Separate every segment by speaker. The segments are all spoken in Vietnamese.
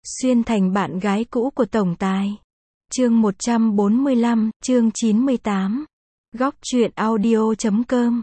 Speaker 1: Xuyên thành bạn gái cũ của tổng tài. Chương 145, chương 98. Góc truyện audio.com.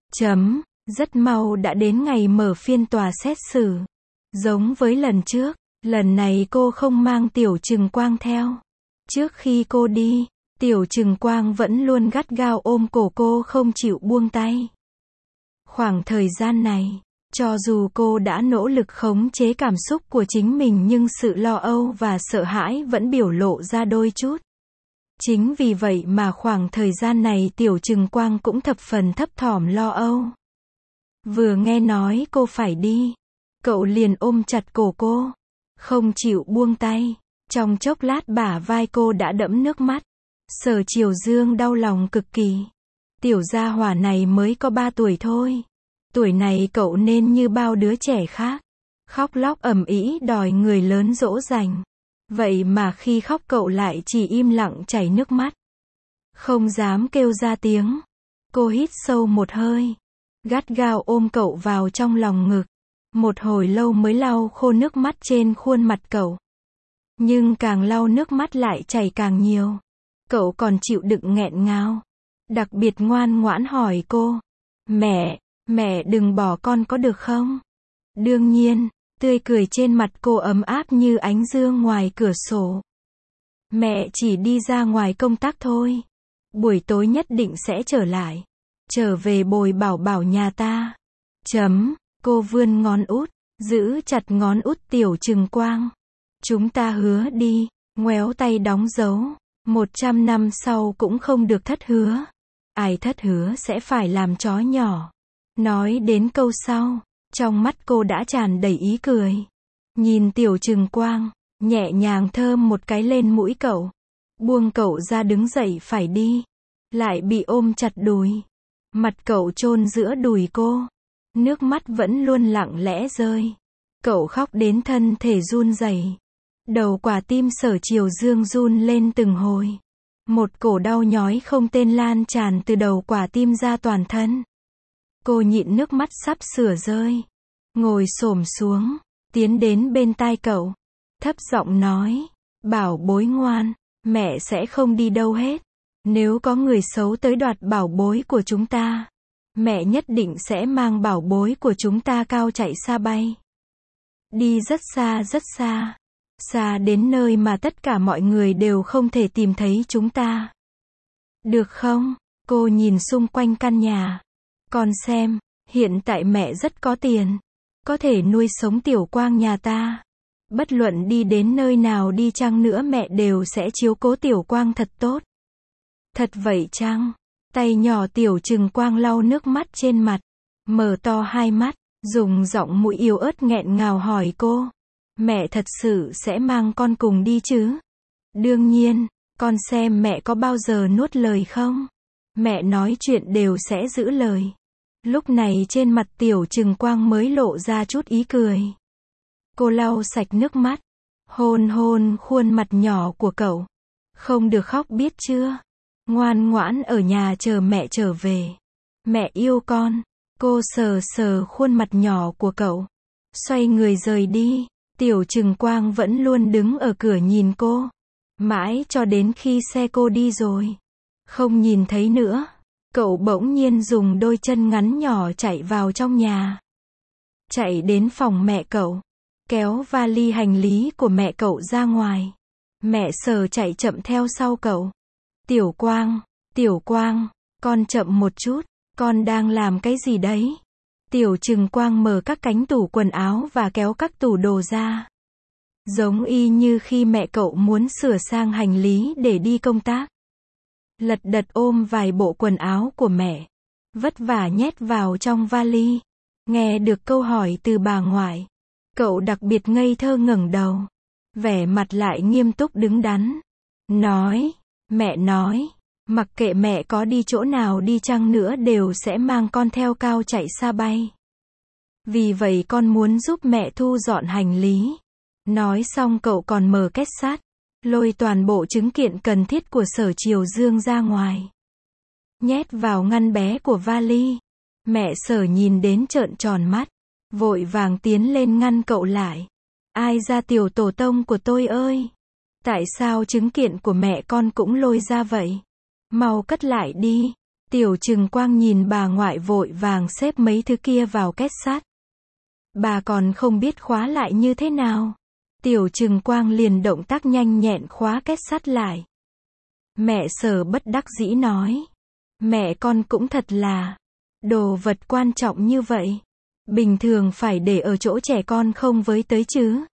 Speaker 1: Rất mau đã đến ngày mở phiên tòa xét xử. Giống với lần trước, lần này cô không mang Tiểu Trừng Quang theo. Trước khi cô đi, Tiểu Trừng Quang vẫn luôn gắt gao ôm cổ cô không chịu buông tay. Khoảng thời gian này, cho dù cô đã nỗ lực khống chế cảm xúc của chính mình nhưng sự lo âu và sợ hãi vẫn biểu lộ ra đôi chút. Chính vì vậy mà khoảng thời gian này Tiểu Trừng Quang cũng thập phần thấp thỏm lo âu. Vừa nghe nói cô phải đi, cậu liền ôm chặt cổ cô, không chịu buông tay. Trong chốc lát bả vai cô đã đẫm nước mắt. Sở Triều Dương đau lòng cực kỳ. Tiểu gia hỏa này mới có 3 tuổi thôi. Tuổi này cậu nên như bao đứa trẻ khác, khóc lóc ầm ĩ đòi người lớn dỗ dành. Vậy mà khi khóc cậu lại chỉ im lặng chảy nước mắt, không dám kêu ra tiếng. Cô hít sâu một hơi, gắt gao ôm cậu vào trong lòng ngực. Một hồi lâu mới lau khô nước mắt trên khuôn mặt cậu. Nhưng càng lau nước mắt lại chảy càng nhiều. Cậu còn chịu đựng nghẹn ngào, đặc biệt ngoan ngoãn hỏi cô: Mẹ đừng bỏ con có được không? Đương nhiên, tươi cười trên mặt cô ấm áp như ánh dương ngoài cửa sổ. Mẹ chỉ đi ra ngoài công tác thôi. Buổi tối nhất định sẽ trở lại. Trở về bồi bảo bảo nhà ta. Cô vươn ngón út, giữ chặt ngón út Tiểu Trừng Quang. Chúng ta hứa đi, ngoéo tay đóng dấu. 100 năm sau cũng không được thất hứa. Ai thất hứa sẽ phải làm chó nhỏ. Nói đến câu sau, trong mắt cô đã tràn đầy ý cười. Nhìn Tiểu Trừng Quang, nhẹ nhàng thơm một cái lên mũi cậu. Buông cậu ra đứng dậy phải đi. Lại bị ôm chặt đùi. Mặt cậu chôn giữa đùi cô. Nước mắt vẫn luôn lặng lẽ rơi. Cậu khóc đến thân thể run rẩy. Đầu quả tim Sở Triều Dương run lên từng hồi. Một cổ đau nhói không tên lan tràn từ đầu quả tim ra toàn thân. Cô nhịn nước mắt sắp sửa rơi, ngồi xổm xuống, tiến đến bên tai cậu, thấp giọng nói: Bảo bối ngoan, mẹ sẽ không đi đâu hết. Nếu có người xấu tới đoạt bảo bối của chúng ta, mẹ nhất định sẽ mang bảo bối của chúng ta cao chạy xa bay. Đi rất xa rất xa. Xa đến nơi mà tất cả mọi người đều không thể tìm thấy chúng ta. Được không? Cô nhìn xung quanh căn nhà. Con xem, hiện tại mẹ rất có tiền. Có thể nuôi sống Tiểu Quang nhà ta. Bất luận đi đến nơi nào đi chăng nữa mẹ đều sẽ chiếu cố Tiểu Quang thật tốt. Thật vậy chăng? Tay nhỏ Tiểu Trừng Quang lau nước mắt trên mặt. Mở to hai mắt, dùng giọng mũi yếu ớt nghẹn ngào hỏi cô: Mẹ thật sự sẽ mang con cùng đi chứ? Đương nhiên, con xem mẹ có bao giờ nuốt lời không? Mẹ nói chuyện đều sẽ giữ lời. Lúc này trên mặt Tiểu Trừng Quang mới lộ ra chút ý cười. Cô lau sạch nước mắt, hôn hôn khuôn mặt nhỏ của cậu. Không được khóc biết chưa? Ngoan ngoãn ở nhà chờ mẹ trở về. Mẹ yêu con. Cô sờ sờ khuôn mặt nhỏ của cậu, xoay người rời đi. Tiểu Trừng Quang vẫn luôn đứng ở cửa nhìn cô, mãi cho đến khi xe cô đi rồi, không nhìn thấy nữa. Cậu bỗng nhiên dùng đôi chân ngắn nhỏ chạy vào trong nhà. Chạy đến phòng mẹ cậu, kéo vali hành lý của mẹ cậu ra ngoài. Mẹ Sở chạy chậm theo sau cậu. Tiểu Quang, con chậm một chút, con đang làm cái gì đấy? Tiểu Trừng Quang mở các cánh tủ quần áo và kéo các tủ đồ ra. Giống y như khi mẹ cậu muốn sửa sang hành lý để đi công tác. Lật đật ôm vài bộ quần áo của mẹ, vất vả nhét vào trong vali. Nghe được câu hỏi từ bà ngoại, cậu đặc biệt ngây thơ ngẩng đầu, vẻ mặt lại nghiêm túc đứng đắn. Mẹ nói, mặc kệ mẹ có đi chỗ nào đi chăng nữa đều sẽ mang con theo cao chạy xa bay. Vì vậy con muốn giúp mẹ thu dọn hành lý. Nói xong cậu còn mở két sắt, lôi toàn bộ chứng kiện cần thiết của Sở Triều Dương ra ngoài, nhét vào ngăn bé của vali. Mẹ Sở nhìn đến trợn tròn mắt, vội vàng tiến lên ngăn cậu lại. Ai ra tiểu tổ tông của tôi ơi? Tại sao chứng kiện của mẹ con cũng lôi ra vậy? Mau cất lại đi. Tiểu Trừng Quang nhìn bà ngoại vội vàng xếp mấy thứ kia vào két sắt. Bà còn không biết khóa lại như thế nào. Tiểu Trừng Quang liền động tác nhanh nhẹn khóa két sắt lại. Mẹ Sở bất đắc dĩ nói. Mẹ con cũng thật là. Đồ vật quan trọng như vậy. Bình thường phải để ở chỗ trẻ con không với tới chứ.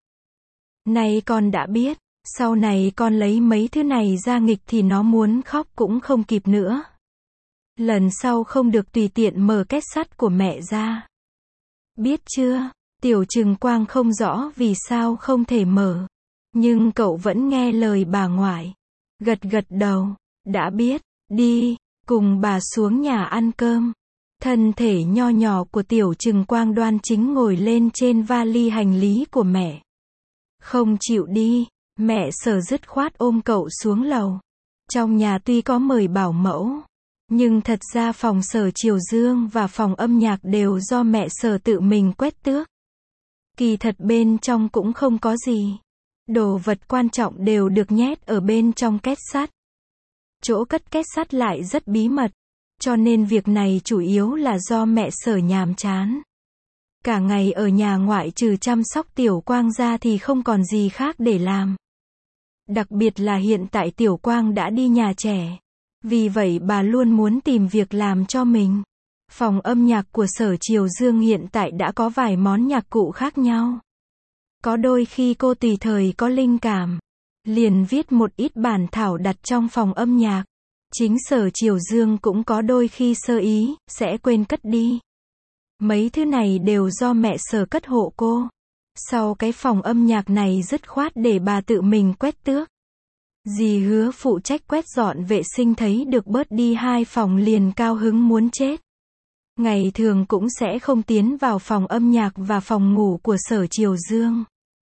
Speaker 1: Nay con đã biết. Sau này con lấy mấy thứ này ra nghịch thì nó muốn khóc cũng không kịp nữa. Lần sau không được tùy tiện mở két sắt của mẹ ra. Biết chưa? Tiểu Trừng Quang không rõ vì sao không thể mở. Nhưng cậu vẫn nghe lời bà ngoại. Gật gật đầu. Đã biết. Đi. Cùng bà xuống nhà ăn cơm. Thân thể nho nhỏ của Tiểu Trừng Quang đoan chính ngồi lên trên vali hành lý của mẹ. Không chịu đi. Mẹ Sở dứt khoát ôm cậu xuống lầu. Trong nhà tuy có mời bảo mẫu, nhưng thật ra phòng Sở Triều Dương và phòng âm nhạc đều do mẹ Sở tự mình quét tước. Kỳ thật bên trong cũng không có gì. Đồ vật quan trọng đều được nhét ở bên trong két sắt. Chỗ cất két sắt lại rất bí mật, cho nên việc này chủ yếu là do mẹ Sở nhàm chán. Cả ngày ở nhà ngoại trừ chăm sóc Tiểu Quang ra thì không còn gì khác để làm. Đặc biệt là hiện tại Tiểu Quang đã đi nhà trẻ. Vì vậy bà luôn muốn tìm việc làm cho mình. Phòng âm nhạc của Sở Triều Dương hiện tại đã có vài món nhạc cụ khác nhau. Có đôi khi cô tùy thời có linh cảm, liền viết một ít bản thảo đặt trong phòng âm nhạc. Chính Sở Triều Dương cũng có đôi khi sơ ý, sẽ quên cất đi. Mấy thứ này đều do mẹ Sở cất hộ cô. Sau cái phòng âm nhạc này dứt khoát để bà tự mình quét tước. Dì Hứa phụ trách quét dọn vệ sinh thấy được bớt đi 2 phòng liền cao hứng muốn chết. Ngày thường cũng sẽ không tiến vào phòng âm nhạc và phòng ngủ của Sở Triều Dương.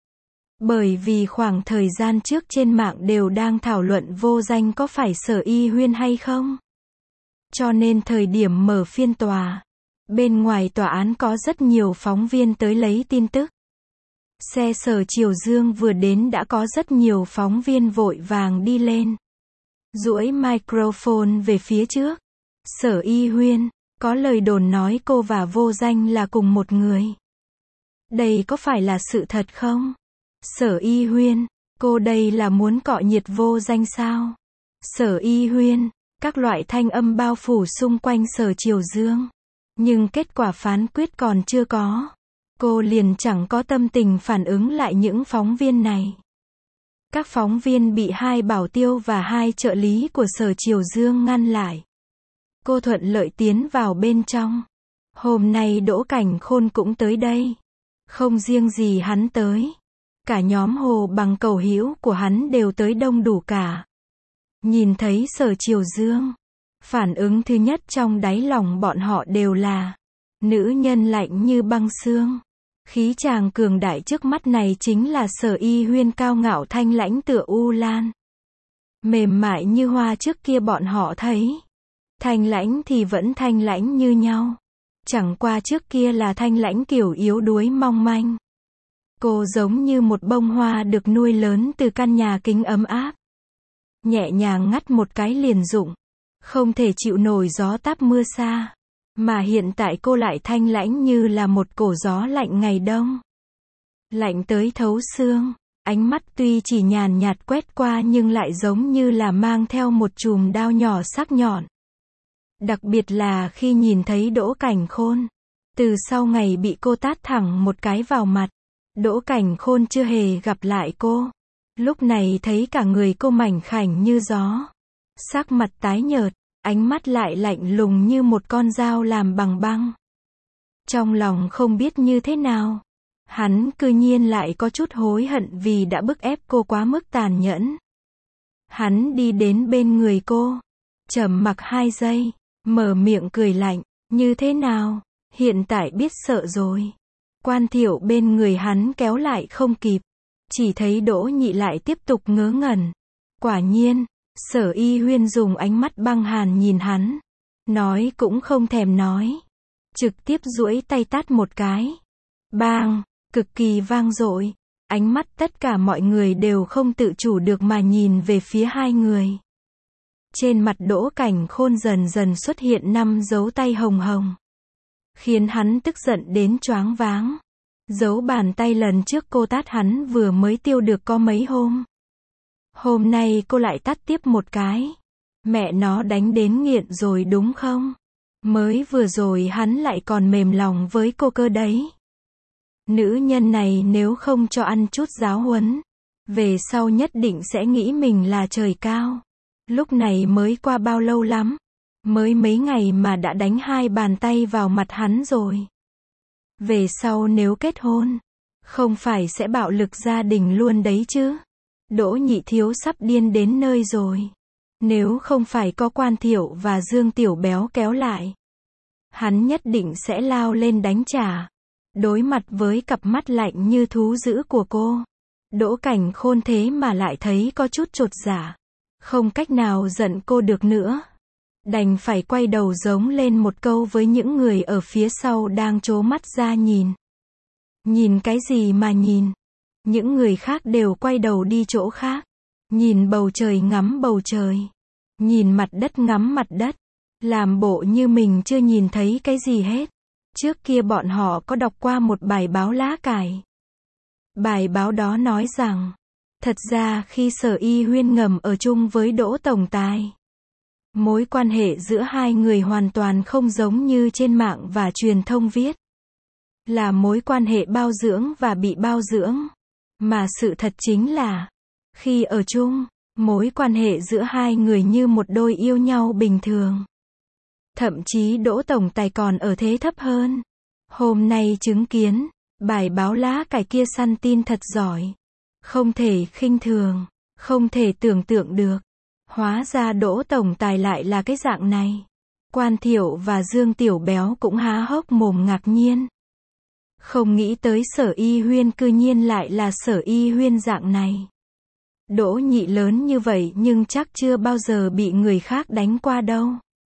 Speaker 1: Bởi vì khoảng thời gian trước trên mạng đều đang thảo luận Vô Danh có phải Sở Y Huyên hay không. Cho nên thời điểm mở phiên tòa, bên ngoài tòa án có rất nhiều phóng viên tới lấy tin tức. Xe Sở Triều Dương vừa đến đã có rất nhiều phóng viên vội vàng đi lên. Duỗi microphone về phía trước. Sở Y Huyên, có lời đồn nói cô và Vô Danh là cùng một người. Đây có phải là sự thật không? Sở Y Huyên, cô đây là muốn cọ nhiệt Vô Danh sao? Sở Y Huyên, các loại thanh âm bao phủ xung quanh Sở Triều Dương. Nhưng kết quả phán quyết còn chưa có. Cô liền chẳng có tâm tình phản ứng lại những phóng viên này. Các phóng viên bị 2 bảo tiêu và 2 trợ lý của Sở Triều Dương ngăn lại. Cô thuận lợi tiến vào bên trong. Hôm nay Đỗ Cảnh Khôn cũng tới đây. Không riêng gì hắn tới. Cả nhóm Hồ Bằng Cầu hữu của hắn đều tới đông đủ cả. Nhìn thấy Sở Triều Dương, phản ứng thứ nhất trong đáy lòng bọn họ đều là nữ nhân lạnh như băng xương. Khí chàng cường đại trước mắt này chính là Sở Y Huyên cao ngạo thanh lãnh tựa u lan. Mềm mại như hoa trước kia bọn họ thấy. Thanh lãnh thì vẫn thanh lãnh như nhau. Chẳng qua trước kia là thanh lãnh kiểu yếu đuối mong manh. Cô giống như một bông hoa được nuôi lớn từ căn nhà kính ấm áp. Nhẹ nhàng ngắt một cái liền rụng. Không thể chịu nổi gió táp mưa xa. Mà hiện tại cô lại thanh lãnh như là một cổ gió lạnh ngày đông. Lạnh tới thấu xương. Ánh mắt tuy chỉ nhàn nhạt quét qua nhưng lại giống như là mang theo một chùm đao nhỏ sắc nhọn. Đặc biệt là khi nhìn thấy Đỗ Cảnh Khôn. Từ sau ngày bị cô tát thẳng một cái vào mặt, Đỗ Cảnh Khôn chưa hề gặp lại cô. Lúc này thấy cả người cô mảnh khảnh như gió. Sắc mặt tái nhợt, ánh mắt lại lạnh lùng như một con dao làm bằng băng. Trong lòng không biết như thế nào. Hắn cư nhiên lại có chút hối hận vì đã bức ép cô quá mức tàn nhẫn. Hắn đi đến bên người cô. Trầm mặc 2 giây. Mở miệng cười lạnh. Như thế nào? Hiện tại biết sợ rồi. Quan Thiệu bên người hắn kéo lại không kịp. Chỉ thấy Đỗ Nhị lại tiếp tục ngớ ngẩn. Quả nhiên, Sở Y Huyên dùng ánh mắt băng hàn nhìn hắn. Nói cũng không thèm nói. Trực tiếp duỗi tay tát một cái. Bang, cực kỳ vang dội. Ánh mắt tất cả mọi người đều không tự chủ được mà nhìn về phía hai người. Trên mặt Đỗ Cảnh Khôn dần dần xuất hiện 5 dấu tay hồng hồng. Khiến hắn tức giận đến choáng váng. Dấu bàn tay lần trước cô tát hắn vừa mới tiêu được có mấy hôm. Hôm nay cô lại tát tiếp một cái. Mẹ nó đánh đến nghiện rồi đúng không? Mới vừa rồi hắn lại còn mềm lòng với cô cơ đấy. Nữ nhân này nếu không cho ăn chút giáo huấn, về sau nhất định sẽ nghĩ mình là trời cao. Lúc này mới qua bao lâu lắm? Mới mấy ngày mà đã đánh 2 bàn tay vào mặt hắn rồi. Về sau nếu kết hôn, không phải sẽ bạo lực gia đình luôn đấy chứ? Đỗ Nhị Thiếu sắp điên đến nơi rồi. Nếu không phải có Quan Thiệu và Dương Tiểu Béo kéo lại, hắn nhất định sẽ lao lên đánh trả. Đối mặt với cặp mắt lạnh như thú dữ của cô, Đỗ Cảnh Khôn thế mà lại thấy có chút chột dạ. Không cách nào giận cô được nữa. Đành phải quay đầu giống lên một câu với những người ở phía sau đang trố mắt ra nhìn. Nhìn cái gì mà nhìn? Những người khác đều quay đầu đi chỗ khác. Nhìn bầu trời ngắm bầu trời. Nhìn mặt đất ngắm mặt đất. Làm bộ như mình chưa nhìn thấy cái gì hết. Trước kia bọn họ có đọc qua một bài báo lá cải. Bài báo đó nói rằng, thật ra khi Sở Y Huyên ngầm ở chung với Đỗ Tổng Tài, mối quan hệ giữa hai người hoàn toàn không giống như trên mạng và truyền thông viết. Là mối quan hệ bao dưỡng và bị bao dưỡng. Mà sự thật chính là, khi ở chung, mối quan hệ giữa hai người như một đôi yêu nhau bình thường. Thậm chí Đỗ Tổng Tài còn ở thế thấp hơn. Hôm nay chứng kiến, bài báo lá cải kia săn tin thật giỏi. Không thể khinh thường, không thể tưởng tượng được. Hóa ra Đỗ Tổng Tài lại là cái dạng này. Quan Thiệu và Dương Tiểu Béo cũng há hốc mồm ngạc nhiên. Không nghĩ tới Sở Y Huyên cư nhiên lại là Sở Y Huyên dạng này. Đỗ Nhị lớn như vậy nhưng chắc chưa bao giờ bị người khác đánh qua đâu.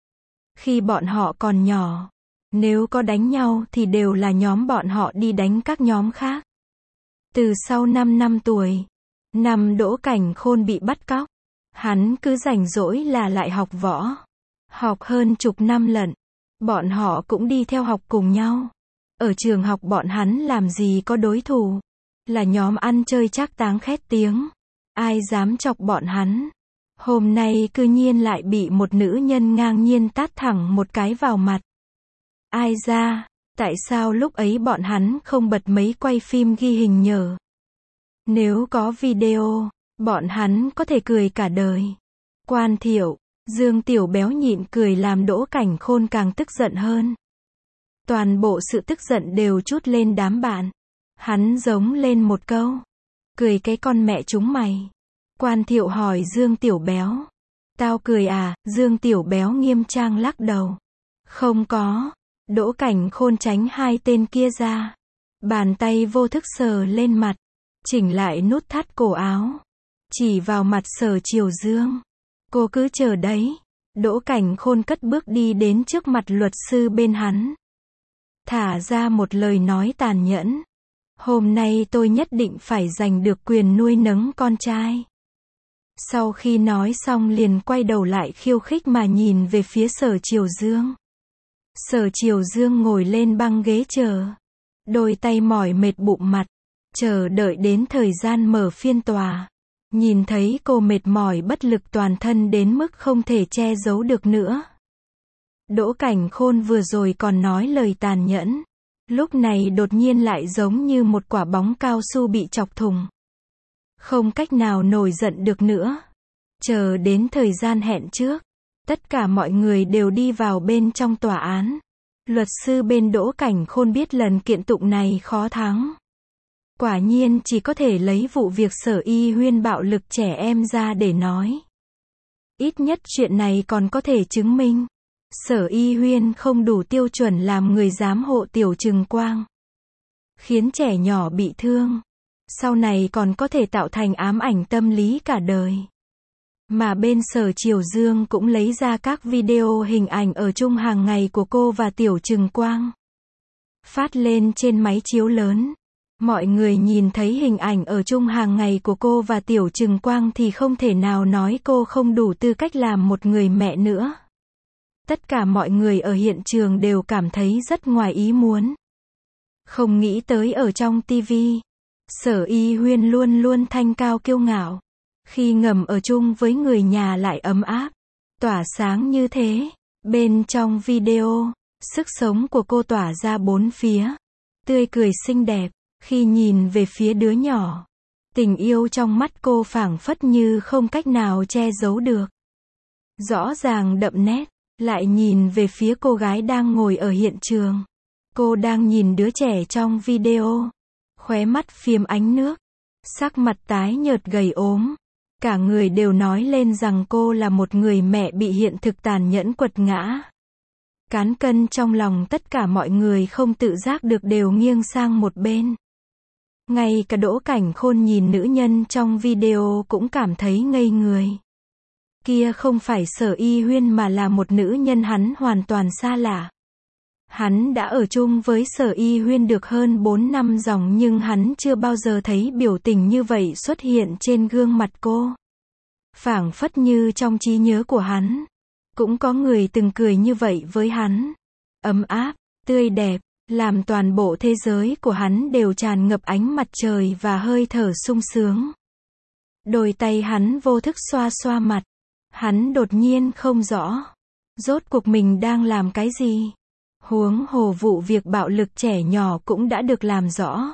Speaker 1: Khi bọn họ còn nhỏ, nếu có đánh nhau thì đều là nhóm bọn họ đi đánh các nhóm khác. Từ sau 5 năm tuổi, năm Đỗ Cảnh Khôn bị bắt cóc, hắn cứ rảnh rỗi là lại học võ. Học hơn chục năm lận. Bọn họ cũng đi theo học cùng nhau. Ở trường học bọn hắn làm gì có đối thủ. Là nhóm ăn chơi trác táng khét tiếng. Ai dám chọc bọn hắn. Hôm nay cư nhiên lại bị một nữ nhân ngang nhiên tát thẳng một cái vào mặt. Ai ra, tại sao lúc ấy bọn hắn không bật máy quay phim ghi hình nhờ? Nếu có video, bọn hắn có thể cười cả đời. Quan Thiệu, Dương Tiểu Béo nhịn cười làm Đỗ Cảnh Khôn càng tức giận hơn. Toàn bộ sự tức giận đều trút lên đám bạn. Hắn giống lên một câu. Cười cái con mẹ chúng mày. Quan Thiệu hỏi Dương Tiểu Béo. Tao cười à? Dương Tiểu Béo nghiêm trang lắc đầu. Không có. Đỗ Cảnh Khôn tránh hai tên kia ra. Bàn tay vô thức sờ lên mặt. Chỉnh lại nút thắt cổ áo. Chỉ vào mặt Sở Triều Dương. Cô cứ chờ đấy. Đỗ Cảnh Khôn cất bước đi đến trước mặt luật sư bên hắn. Thả ra một lời nói tàn nhẫn. Hôm nay tôi nhất định phải giành được quyền nuôi nấng con trai. Sau khi nói xong liền quay đầu lại khiêu khích mà nhìn về phía Sở Triều Dương. Sở Triều Dương ngồi lên băng ghế chờ. Đôi tay mỏi mệt bụng mặt. Chờ đợi đến thời gian mở phiên tòa. Nhìn thấy cô mệt mỏi bất lực toàn thân đến mức không thể che giấu được nữa. Đỗ Cảnh Khôn vừa rồi còn nói lời tàn nhẫn. Lúc này đột nhiên lại giống như một quả bóng cao su bị chọc thùng. Không cách nào nổi giận được nữa. Chờ đến thời gian hẹn trước. Tất cả mọi người đều đi vào bên trong tòa án. Luật sư bên Đỗ Cảnh Khôn biết lần kiện tụng này khó thắng. Quả nhiên chỉ có thể lấy vụ việc Sở Y Huyên bạo lực trẻ em ra để nói. Ít nhất chuyện này còn có thể chứng minh. Sở Y Huyên không đủ tiêu chuẩn làm người giám hộ Tiểu Trừng Quang. Khiến trẻ nhỏ bị thương. Sau này còn có thể tạo thành ám ảnh tâm lý cả đời. Mà bên Sở Triều Dương cũng lấy ra các video hình ảnh ở chung hàng ngày của cô và Tiểu Trừng Quang. Phát lên trên máy chiếu lớn. Mọi người nhìn thấy hình ảnh ở chung hàng ngày của cô và Tiểu Trừng Quang thì không thể nào nói cô không đủ tư cách làm một người mẹ nữa. Tất cả mọi người ở hiện trường đều cảm thấy rất ngoài ý muốn. Không nghĩ tới ở trong TV, Sở Y Huyên luôn luôn thanh cao kiêu ngạo. Khi ngầm ở chung với người nhà lại ấm áp, tỏa sáng như thế. Bên trong video, sức sống của cô tỏa ra bốn phía. Tươi cười xinh đẹp, khi nhìn về phía đứa nhỏ. Tình yêu trong mắt cô phảng phất như không cách nào che giấu được. Rõ ràng đậm nét, lại nhìn về phía cô gái đang ngồi ở hiện trường. Cô đang nhìn đứa trẻ trong video. Khóe mắt phiếm ánh nước. Sắc mặt tái nhợt gầy ốm. Cả người đều nói lên rằng cô là một người mẹ bị hiện thực tàn nhẫn quật ngã. Cán cân trong lòng tất cả mọi người không tự giác được đều nghiêng sang một bên. Ngay cả Đỗ Cảnh Khôn nhìn nữ nhân trong video cũng cảm thấy ngây người. Kia không phải Sở Y Huyên mà là một nữ nhân hắn hoàn toàn xa lạ. Hắn đã ở chung với Sở Y Huyên được hơn 4 năm dòng nhưng hắn chưa bao giờ thấy biểu tình như vậy xuất hiện trên gương mặt cô. Phảng phất như trong trí nhớ của hắn, cũng có người từng cười như vậy với hắn. Ấm áp, tươi đẹp, làm toàn bộ thế giới của hắn đều tràn ngập ánh mặt trời và hơi thở sung sướng. Đôi tay hắn vô thức xoa xoa mặt. Hắn đột nhiên không rõ. Rốt cuộc mình đang làm cái gì? Huống hồ vụ việc bạo lực trẻ nhỏ cũng đã được làm rõ.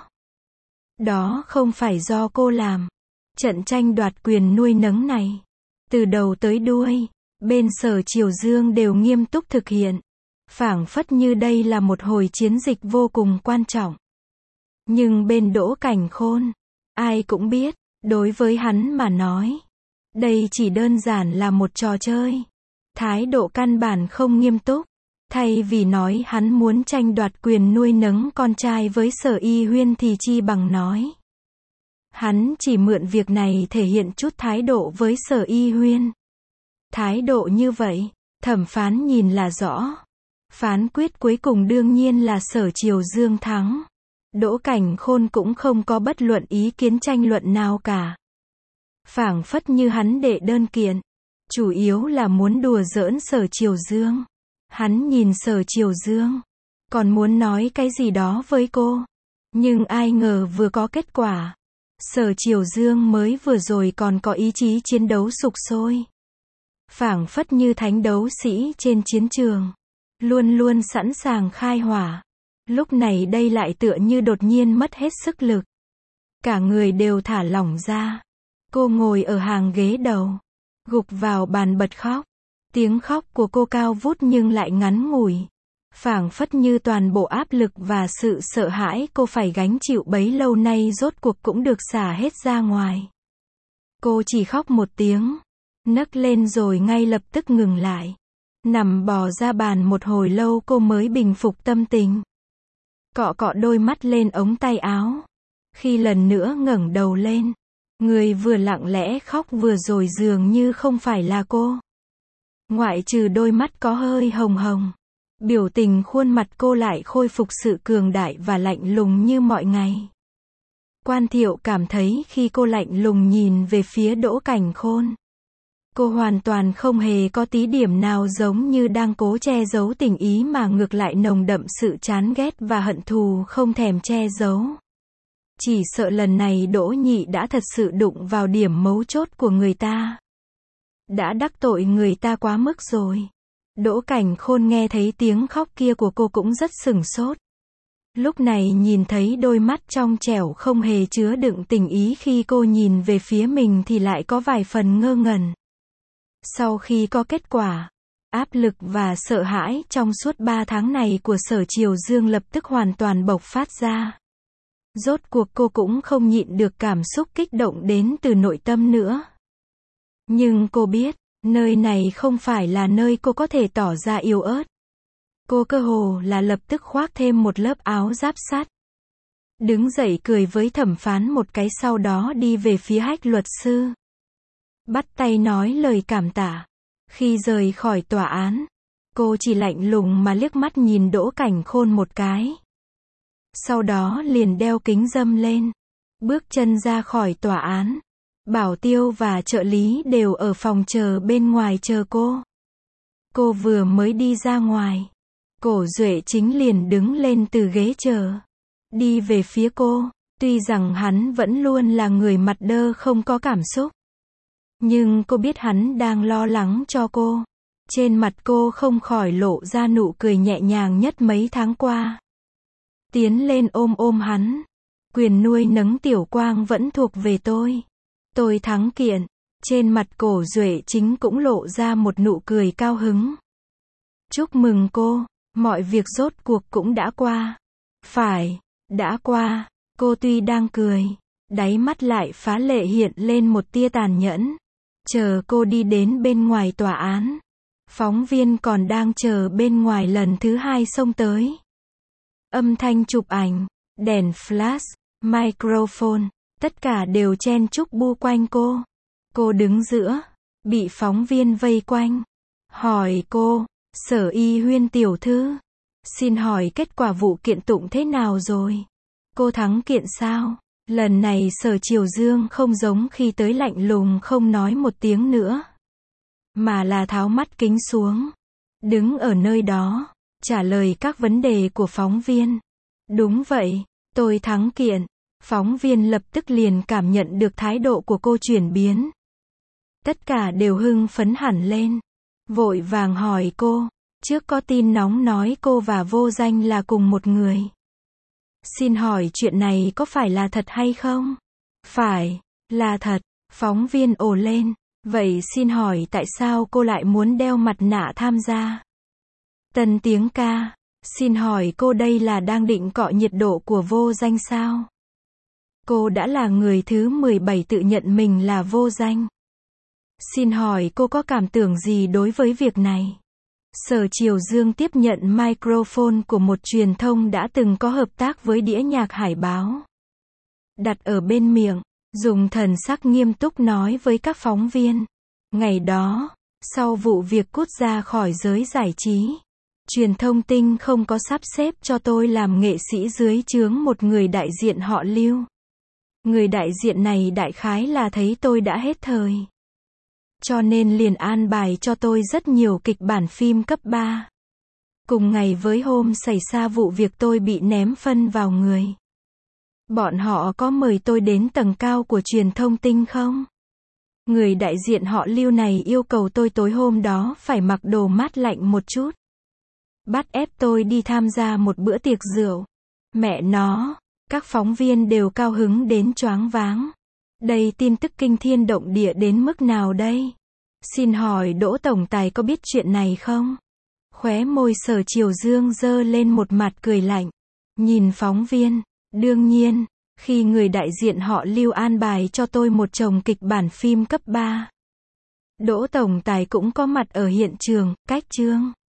Speaker 1: Đó không phải do cô làm. Trận tranh đoạt quyền nuôi nấng này, từ đầu tới đuôi, bên Sở Triều Dương đều nghiêm túc thực hiện. Phảng phất như đây là một hồi chiến dịch vô cùng quan trọng. Nhưng bên Đỗ Cảnh Khôn, ai cũng biết, đối với hắn mà nói, đây chỉ đơn giản là một trò chơi. Thái độ căn bản không nghiêm túc. Thay vì nói hắn muốn tranh đoạt quyền nuôi nấng con trai với Sở Y Huyên thì chi bằng nói. Hắn chỉ mượn việc này thể hiện chút thái độ với Sở Y Huyên. Thái độ như vậy, thẩm phán nhìn là rõ. Phán quyết cuối cùng đương nhiên là Sở Triều Dương thắng. Đỗ Cảnh Khôn cũng không có bất luận ý kiến tranh luận nào cả. Phảng phất như hắn đệ đơn kiện, chủ yếu là muốn đùa giỡn Sở Triều Dương. Hắn nhìn Sở Triều Dương, còn muốn nói cái gì đó với cô. Nhưng ai ngờ vừa có kết quả. Sở Triều Dương mới vừa rồi còn có ý chí chiến đấu sục sôi. Phảng phất như thánh đấu sĩ trên chiến trường. Luôn luôn sẵn sàng khai hỏa. Lúc này đây lại tựa như đột nhiên mất hết sức lực. Cả người đều thả lỏng ra. Cô ngồi ở hàng ghế đầu, gục vào bàn bật khóc. Tiếng khóc của cô cao vút nhưng lại ngắn ngủi. Phảng phất như toàn bộ áp lực và sự sợ hãi cô phải gánh chịu bấy lâu nay rốt cuộc cũng được xả hết ra ngoài. Cô chỉ khóc một tiếng, nấc lên rồi ngay lập tức ngừng lại. Nằm bò ra bàn một hồi lâu cô mới bình phục tâm tình. Cọ cọ đôi mắt lên ống tay áo. Khi lần nữa ngẩng đầu lên, người vừa lặng lẽ khóc vừa rồi dường như không phải là cô. Ngoại trừ đôi mắt có hơi hồng hồng, biểu tình khuôn mặt cô lại khôi phục sự cường đại và lạnh lùng như mọi ngày. Quan Thiệu cảm thấy khi cô lạnh lùng nhìn về phía Đỗ Cảnh Khôn, cô hoàn toàn không hề có tí điểm nào giống như đang cố che giấu tình ý mà ngược lại nồng đậm sự chán ghét và hận thù không thèm che giấu. Chỉ sợ lần này Đỗ Nhị đã thật sự đụng vào điểm mấu chốt của người ta. Đã đắc tội người ta quá mức rồi. Đỗ Cảnh Khôn nghe thấy tiếng khóc kia của cô cũng rất sửng sốt. Lúc này nhìn thấy đôi mắt trong trẻo không hề chứa đựng tình ý khi cô nhìn về phía mình thì lại có vài phần ngơ ngẩn. Sau khi có kết quả, áp lực và sợ hãi trong suốt 3 tháng này của Sở Triều Dương lập tức hoàn toàn bộc phát ra. Rốt cuộc cô cũng không nhịn được cảm xúc kích động đến từ nội tâm nữa. Nhưng cô biết, nơi này không phải là nơi cô có thể tỏ ra yếu ớt. Cô cơ hồ là lập tức khoác thêm một lớp áo giáp sắt. Đứng dậy cười với thẩm phán một cái sau đó đi về phía Hách luật sư. Bắt tay nói lời cảm tạ. Khi rời khỏi tòa án, cô chỉ lạnh lùng mà liếc mắt nhìn Đỗ Cảnh Khôn một cái. sau đó liền đeo kính râm lên, bước chân ra khỏi tòa án. Bảo tiêu và trợ lý đều ở phòng chờ bên ngoài chờ cô. Cô vừa mới đi ra ngoài, Cổ Duệ Chính liền đứng lên từ ghế chờ, đi về phía cô. Tuy rằng hắn vẫn luôn là người mặt đơ không có cảm xúc, nhưng cô biết hắn đang lo lắng cho cô. Trên mặt cô không khỏi lộ ra nụ cười nhẹ nhàng nhất mấy tháng qua. Tiến lên ôm hắn. Quyền nuôi nấng Tiểu Quang vẫn thuộc về tôi. Tôi thắng kiện. Trên mặt Cổ Duệ Chính cũng lộ ra một nụ cười cao hứng. Chúc mừng cô, mọi việc rốt cuộc cũng đã qua. Phải, đã qua. Cô tuy đang cười, đáy mắt lại phá lệ hiện lên một tia tàn nhẫn. Chờ cô đi đến bên ngoài tòa án, phóng viên còn đang chờ bên ngoài lần thứ hai xông tới. Âm thanh chụp ảnh, đèn flash, microphone, tất cả đều chen chúc bu quanh cô. Cô đứng giữa, bị phóng viên vây quanh. Hỏi cô, Sở Y Huyên tiểu thư, xin hỏi kết quả vụ kiện tụng thế nào rồi? Cô thắng kiện sao? Lần này Sở Triều Dương không giống khi tới lạnh lùng không nói một tiếng nữa, mà là tháo mắt kính xuống, đứng ở nơi đó, trả lời các vấn đề của phóng viên. Đúng vậy, tôi thắng kiện. Phóng viên lập tức liền cảm nhận được thái độ của cô chuyển biến. Tất cả đều hưng phấn hẳn lên. Vội vàng hỏi cô, trước có tin nóng nói cô và Vô Danh là cùng một người. Xin hỏi chuyện này có phải là thật hay không? Phải, là thật. Phóng viên ồ lên. Vậy xin hỏi tại sao cô lại muốn đeo mặt nạ tham gia? Tân tiếng ca. Xin hỏi cô đây là đang định cọ nhiệt độ của Vô Danh sao? Cô đã là người thứ 17 tự nhận mình là Vô Danh. Xin hỏi cô có cảm tưởng gì đối với việc này? Sở Triều Dương tiếp nhận microphone của một truyền thông đã từng có hợp tác với đĩa nhạc Hải Báo. Đặt ở bên miệng, dùng thần sắc nghiêm túc nói với các phóng viên. Ngày đó, sau vụ việc cút ra khỏi giới giải trí, truyền thông Tinh không có sắp xếp cho tôi làm nghệ sĩ dưới trướng một người đại diện họ Lưu. Người đại diện này đại khái là thấy tôi đã hết thời, cho nên liền an bài cho tôi rất nhiều kịch bản phim cấp 3. Cùng ngày với hôm xảy ra vụ việc tôi bị ném phân vào người. Bọn họ có mời tôi đến tầng cao của truyền thông Tinh không? Người đại diện họ Lưu này yêu cầu tôi tối hôm đó phải mặc đồ mát lạnh một chút. Bắt ép tôi đi tham gia một bữa tiệc rượu. Mẹ nó, các phóng viên đều cao hứng đến choáng váng. Đây tin tức kinh thiên động địa đến mức nào đây? Xin hỏi Đỗ Tổng Tài có biết chuyện này không? Khóe môi Sở Triều Dương giơ lên một mặt cười lạnh. Nhìn phóng viên, đương nhiên, khi người đại diện họ Lưu an bài cho tôi một chồng kịch bản phim cấp 3. Đỗ Tổng Tài cũng có mặt ở hiện trường, cách chương.